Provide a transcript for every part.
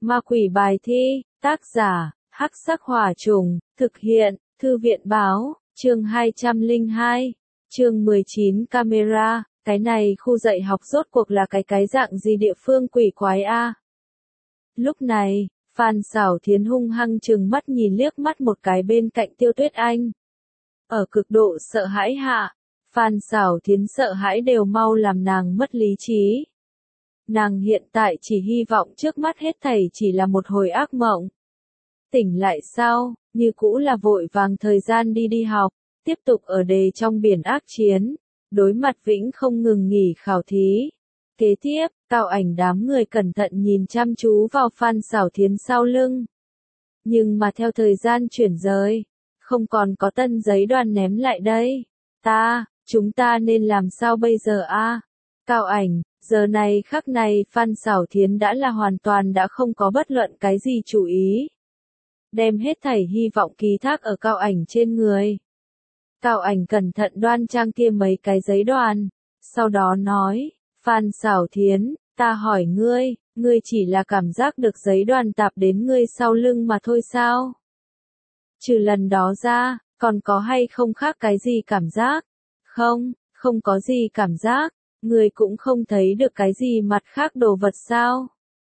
Ma quỷ bài thi, tác giả, Hắc Sắc Hỏa Trùng, thực hiện, Thư viện báo, chương 202, chương 19 camera, cái này khu dạy học rốt cuộc là cái dạng gì địa phương quỷ quái a? Lúc này, Phan Xảo Thiến hung hăng trừng mắt nhìn liếc mắt một cái bên cạnh Tiêu Tuyết Anh. Ở cực độ sợ hãi hạ, Phan Xảo Thiến sợ hãi đều mau làm nàng mất lý trí. Nàng hiện tại chỉ hy vọng trước mắt hết thảy chỉ là một hồi ác mộng. Tỉnh lại sau, như cũ là vội vàng thời gian đi học, tiếp tục ở đề trong biển ác chiến, đối mặt vĩnh không ngừng nghỉ khảo thí. Kế tiếp, cao ảnh đám người cẩn thận nhìn chăm chú vào Phan Xảo Thiến sau lưng. Nhưng mà theo thời gian chuyển rời, không còn có tân giấy đoàn ném lại đây. Chúng ta nên làm sao bây giờ a? Cao ảnh, giờ này khắc này Phan Xảo Thiến đã là hoàn toàn đã không có bất luận cái gì chủ ý. Đem hết thảy hy vọng ký thác ở cao ảnh trên người. Cao ảnh cẩn thận đoan trang kia mấy cái giấy đoàn, sau đó nói, Phan Xảo Thiến, ta hỏi ngươi chỉ là cảm giác được giấy đoàn tạp đến ngươi sau lưng mà thôi sao? Trừ lần đó ra, còn có hay không khác cái gì cảm giác? Không có gì cảm giác, ngươi cũng không thấy được cái gì mặt khác đồ vật sao?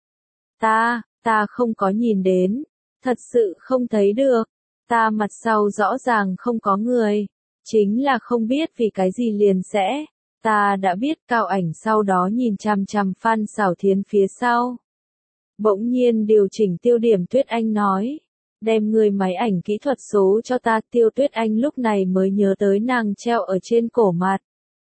Ta không có nhìn đến, thật sự không thấy được, ta mặt sau rõ ràng không có người, chính là không biết vì cái gì liền sẽ. Ta đã biết. Cao ảnh sau đó nhìn chằm chằm Phan Xảo Thiến phía sau. Bỗng nhiên điều chỉnh tiêu điểm. Tuyết Anh nói, đem người máy ảnh kỹ thuật số cho ta. Tiêu Tuyết Anh lúc này mới nhớ tới nàng treo ở trên cổ mặt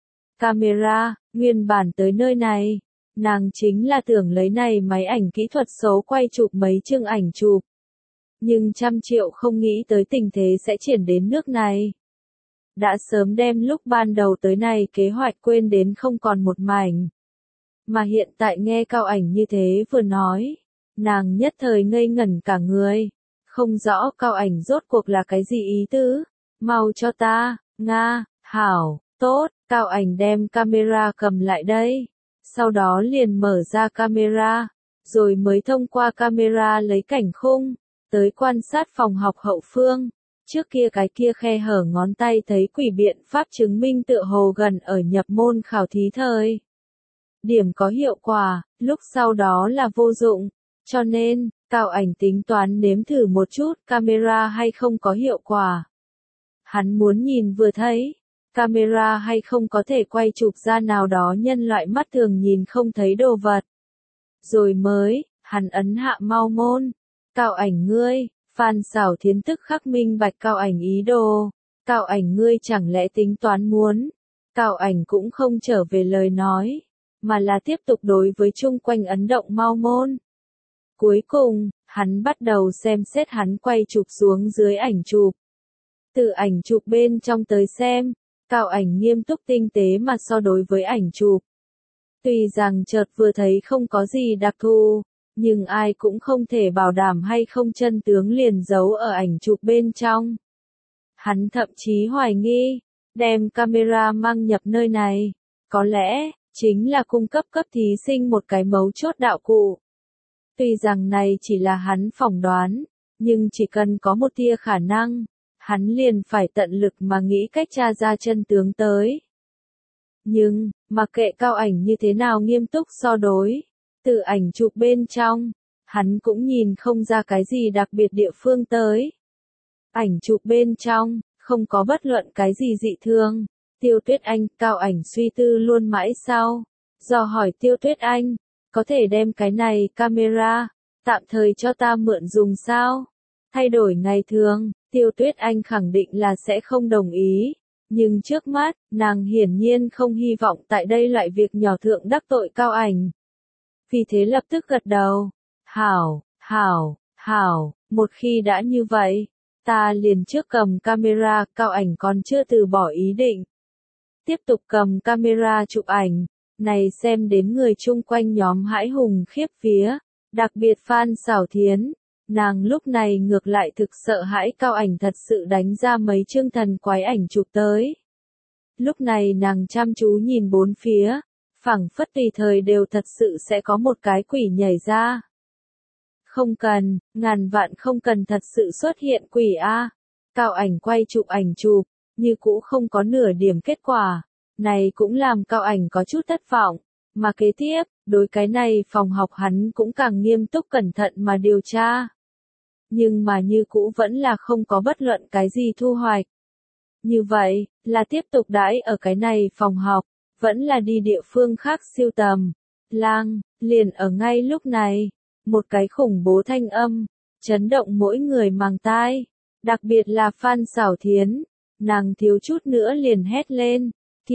camera, nguyên bản tới nơi này, nàng chính là tưởng lấy này máy ảnh kỹ thuật số quay chụp mấy chương ảnh chụp. Nhưng trăm triệu không nghĩ tới tình thế sẽ triển đến nước này. Đã sớm đem lúc ban đầu tới này kế hoạch quên đến không còn một mảnh. Mà hiện tại nghe cao ảnh như thế vừa nói, nàng nhất thời ngây ngẩn cả người. Không rõ cao ảnh rốt cuộc là cái gì ý tứ. Mau cho ta, Nga, hảo, tốt. Cao ảnh đem camera cầm lại đây. Sau đó liền mở ra camera, rồi mới thông qua camera lấy cảnh khung, tới quan sát phòng học hậu phương. Trước kia cái kia khe hở ngón tay thấy quỷ biện pháp chứng minh tựa hồ gần ở nhập môn khảo thí thời điểm có hiệu quả, lúc sau đó là vô dụng. Cho nên, cao ảnh tính toán nếm thử một chút camera hay không có hiệu quả. Hắn muốn nhìn vừa thấy, camera hay không có thể quay chụp ra nào đó nhân loại mắt thường nhìn không thấy đồ vật. Rồi mới, hắn ấn hạ mau môn. Cao ảnh ngươi. Phan Xảo Thiến tức khắc minh bạch cao ảnh ý đồ. Cao ảnh ngươi chẳng lẽ tính toán muốn. Cao ảnh cũng không trở về lời nói, mà là tiếp tục đối với chung quanh ấn động mau môn. Cuối cùng, hắn bắt đầu xem xét hắn quay chụp xuống dưới ảnh chụp. Từ ảnh chụp bên trong tới xem, cao ảnh nghiêm túc tinh tế mà so đối với ảnh chụp. Tuy rằng chợt vừa thấy không có gì đặc thù, nhưng ai cũng không thể bảo đảm hay không chân tướng liền giấu ở ảnh chụp bên trong. Hắn thậm chí hoài nghi, đem camera mang nhập nơi này, có lẽ, chính là cung cấp thí sinh một cái mấu chốt đạo cụ. Tuy rằng này chỉ là hắn phỏng đoán, nhưng chỉ cần có một tia khả năng, hắn liền phải tận lực mà nghĩ cách tra ra chân tướng tới. Nhưng, mặc kệ cao ảnh như thế nào nghiêm túc so đối, từ ảnh chụp bên trong, hắn cũng nhìn không ra cái gì đặc biệt địa phương tới. Ảnh chụp bên trong, không có bất luận cái gì dị thường. Tiêu Tuyết Anh, cao ảnh suy tư luôn mãi sau. Do hỏi Tiêu Tuyết Anh, có thể đem cái này camera, tạm thời cho ta mượn dùng sao? Thay đổi ngày thường, Tiêu Tuyết Anh khẳng định là sẽ không đồng ý. Nhưng trước mắt, nàng hiển nhiên không hy vọng tại đây loại việc nhỏ thượng đắc tội cao ảnh. Vì thế lập tức gật đầu. Hảo, một khi đã như vậy, ta liền trước cầm camera. Cao ảnh còn chưa từ bỏ ý định. Tiếp tục cầm camera chụp ảnh, này xem đến người chung quanh nhóm hãi hùng khiếp vía, đặc biệt Phan Xảo Thiến. Nàng lúc này ngược lại thực sợ hãi cao ảnh thật sự đánh ra mấy chương thần quái ảnh chụp tới. Lúc này nàng chăm chú nhìn bốn phía, phảng phất tùy thời đều thật sự sẽ có một cái quỷ nhảy ra. Không cần, ngàn vạn không cần thật sự xuất hiện quỷ a. Cao ảnh quay chụp ảnh chụp, như cũ không có nửa điểm kết quả. Này cũng làm Cao ảnh có chút thất vọng. Mà kế tiếp, đối cái này phòng học hắn cũng càng nghiêm túc cẩn thận mà điều tra. Nhưng mà như cũ vẫn là không có bất luận cái gì thu hoạch. Như vậy, là tiếp tục đãi ở cái này phòng học, vẫn là đi địa phương khác siêu tầm. Liền ở ngay lúc này, một cái khủng bố thanh âm, chấn động mỗi người màng tai, đặc biệt là Phan Xảo Thiến, nàng thiếu chút nữa liền hét lên,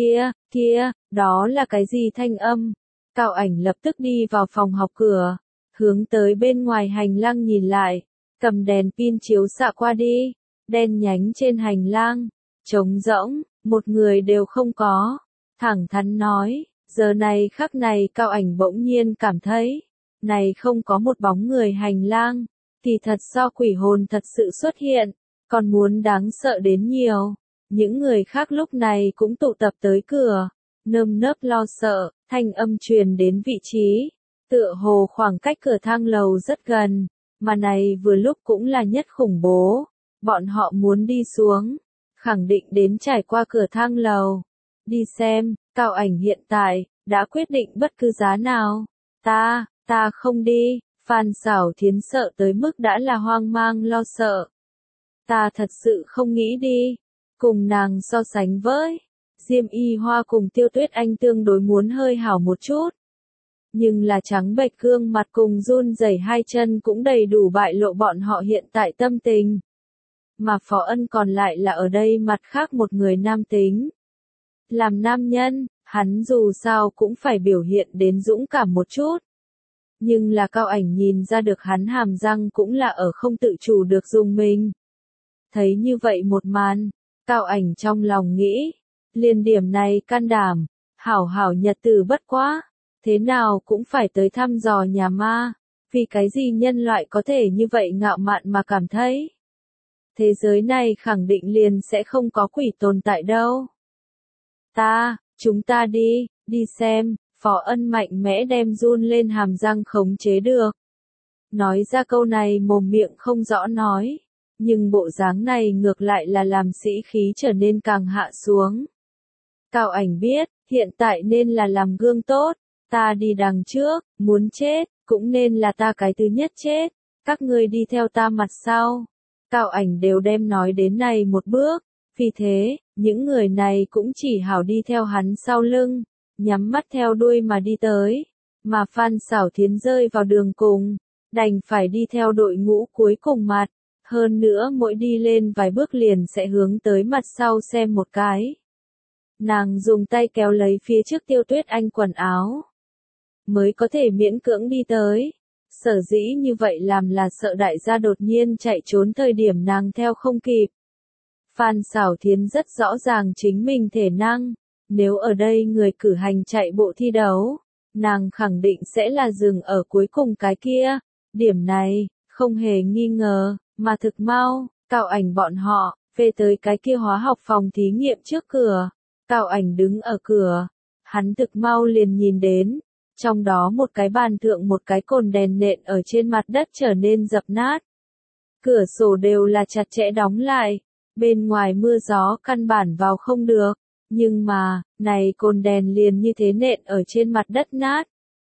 kia, đó là cái gì thanh âm? Cao ảnh lập tức đi vào phòng học cửa, hướng tới bên ngoài hành lang nhìn lại, cầm đèn pin chiếu xạ qua đi, đen nhánh trên hành lang, trống rỗng, một người đều không có, thẳng thắn nói. Giờ này khắc này Cao ảnh bỗng nhiên cảm thấy, này không có một bóng người hành lang, thì thật so quỷ hồn thật sự xuất hiện, còn muốn đáng sợ đến nhiều. Những người khác lúc này cũng tụ tập tới cửa, nơm nớp lo sợ, thanh âm truyền đến vị trí, tựa hồ khoảng cách cửa thang lầu rất gần, mà này vừa lúc cũng là nhất khủng bố, bọn họ muốn đi xuống, khẳng định đến trải qua cửa thang lầu. Đi xem, Cao ảnh hiện tại, đã quyết định bất cứ giá nào. Ta không đi, Phan Xảo Thiến sợ tới mức đã là hoang mang lo sợ. Ta thật sự không nghĩ đi. Cùng nàng so sánh với, Diêm Y Hoa cùng Tiêu Tuyết Anh tương đối muốn hơi hảo một chút. Nhưng là trắng bệch gương mặt cùng run rẩy hai chân cũng đầy đủ bại lộ bọn họ hiện tại tâm tình. Mà Phó Ân còn lại là ở đây mặt khác một người nam tính. Làm nam nhân, hắn dù sao cũng phải biểu hiện đến dũng cảm một chút. Nhưng là Cao ảnh nhìn ra được hắn hàm răng cũng là ở không tự chủ được dùng mình. Thấy như vậy một màn, Cao ảnh trong lòng nghĩ, liền điểm này can đảm, hảo nhật tử bất quá, thế nào cũng phải tới thăm dò nhà ma, vì cái gì nhân loại có thể như vậy ngạo mạn mà cảm thấy. Thế giới này khẳng định liền sẽ không có quỷ tồn tại đâu. Chúng ta đi xem, Phó Ân mạnh mẽ đem run lên hàm răng khống chế được. Nói ra câu này mồm miệng không rõ nói, nhưng bộ dáng này ngược lại là làm sĩ khí trở nên càng hạ xuống. Cao ảnh biết, hiện tại nên là làm gương tốt, ta đi đằng trước, muốn chết, cũng nên là ta cái thứ nhất chết, các ngươi đi theo ta mặt sau. Cao ảnh đều đem nói đến này một bước, vì thế, những người này cũng chỉ hảo đi theo hắn sau lưng, nhắm mắt theo đuôi mà đi tới, mà Phan Xảo Thiến rơi vào đường cùng, đành phải đi theo đội ngũ cuối cùng mặt, hơn nữa mỗi đi lên vài bước liền sẽ hướng tới mặt sau xem một cái. Nàng dùng tay kéo lấy phía trước Tiêu Tuyết Anh quần áo, mới có thể miễn cưỡng đi tới. Sở dĩ như vậy làm là sợ đại gia đột nhiên chạy trốn thời điểm nàng theo không kịp. Phan Xảo Thiến rất rõ ràng chính mình thể năng, nếu ở đây người cử hành chạy bộ thi đấu, nàng khẳng định sẽ là dừng ở cuối cùng cái kia. Điểm này, không hề nghi ngờ, mà thực mau, Cao ảnh bọn họ, về tới cái kia hóa học phòng thí nghiệm trước cửa. Cao ảnh đứng ở cửa, hắn thực mau liền nhìn đến, trong đó một cái bàn thượng một cái cồn đèn nện ở trên mặt đất trở nên dập nát. Cửa sổ đều là chặt chẽ đóng lại, bên ngoài mưa gió căn bản vào không được, nhưng mà, này cồn đèn liền như thế nện ở trên mặt đất nát.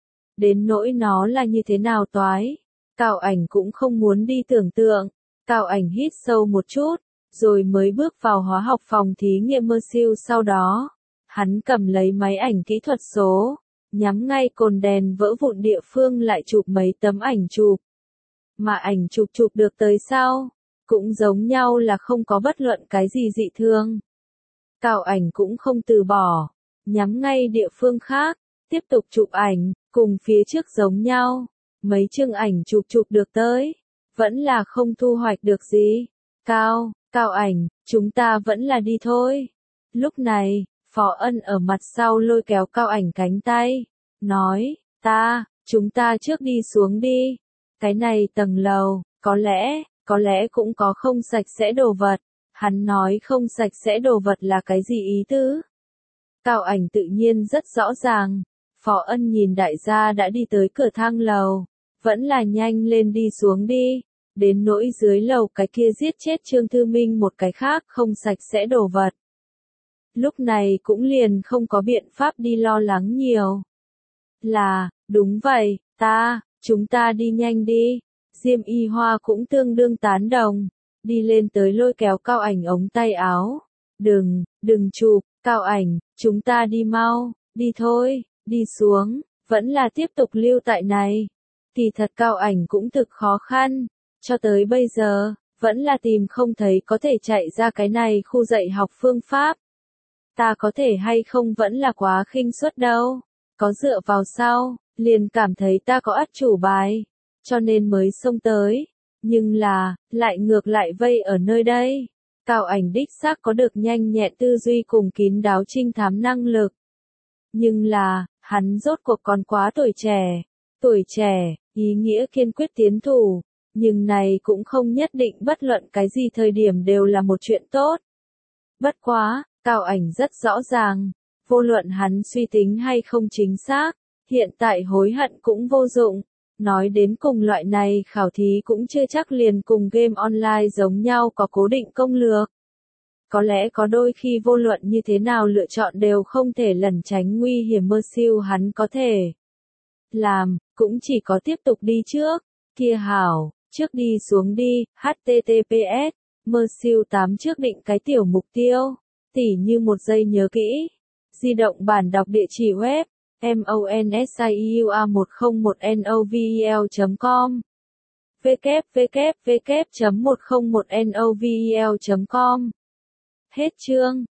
Đến nỗi nó là như thế nào toái, Cao ảnh cũng không muốn đi tưởng tượng. Cao ảnh hít sâu một chút, rồi mới bước vào hóa học phòng thí nghiệm mơ siêu. Sau đó, hắn cầm lấy máy ảnh kỹ thuật số, nhắm ngay cồn đèn vỡ vụn địa phương lại chụp mấy tấm ảnh chụp. Mà ảnh chụp được tới sau, cũng giống nhau là không có bất luận cái gì dị thương. Cao ảnh cũng không từ bỏ, nhắm ngay địa phương khác, tiếp tục chụp ảnh, cùng phía trước giống nhau. Mấy chương ảnh chụp được tới, vẫn là không thu hoạch được gì. Cao ảnh, chúng ta vẫn là đi thôi. Lúc này, Phó Ân ở mặt sau lôi kéo Cao ảnh cánh tay, nói, chúng ta trước đi xuống đi. Cái này tầng lầu, có lẽ cũng có không sạch sẽ đồ vật. Hắn nói không sạch sẽ đồ vật là cái gì ý tứ? Cao ảnh tự nhiên rất rõ ràng. Phó Ân nhìn đại gia đã đi tới cửa thang lầu, vẫn là nhanh lên đi xuống đi. Đến nỗi dưới lầu cái kia giết chết Trương Thư Minh một cái khác không sạch sẽ đồ vật. Lúc này cũng liền không có biện pháp đi lo lắng nhiều. Đúng vậy, chúng ta đi nhanh đi. Diêm Y Hoa cũng tương đương tán đồng. Đi lên tới lôi kéo Cao Ảnh ống tay áo. Đừng chụp, Cao Ảnh, chúng ta đi mau, đi thôi, đi xuống, vẫn là tiếp tục lưu tại này. Kỳ thật Cao Ảnh cũng thực khó khăn, cho tới bây giờ, vẫn là tìm không thấy có thể chạy ra cái này khu dạy học phương pháp. Ta có thể hay không vẫn là quá khinh suất đâu, có dựa vào sau, liền cảm thấy ta có át chủ bài, cho nên mới xông tới, nhưng lại ngược lại vây ở nơi đây. Cao Ảnh đích xác có được nhanh nhẹn tư duy cùng kín đáo trinh thám năng lực. Nhưng hắn rốt cuộc còn quá tuổi trẻ, ý nghĩa kiên quyết tiến thủ, nhưng này cũng không nhất định bất luận cái gì thời điểm đều là một chuyện tốt. Bất quá, Cao Ảnh rất rõ ràng, vô luận hắn suy tính hay không chính xác, hiện tại hối hận cũng vô dụng. Nói đến cùng loại này khảo thí cũng chưa chắc liền cùng game online giống nhau có cố định công lược. Có lẽ có đôi khi vô luận như thế nào lựa chọn đều không thể lẩn tránh nguy hiểm. Mersiu hắn có thể làm, cũng chỉ có tiếp tục đi trước. Kia hảo, trước đi xuống đi, https, Mersiu 8 trước định cái tiểu mục tiêu, tỉ như 1 giây nhớ kỹ. Di động bản đọc địa chỉ web, monsiu101novel.com www.101novel.com. Hết chương.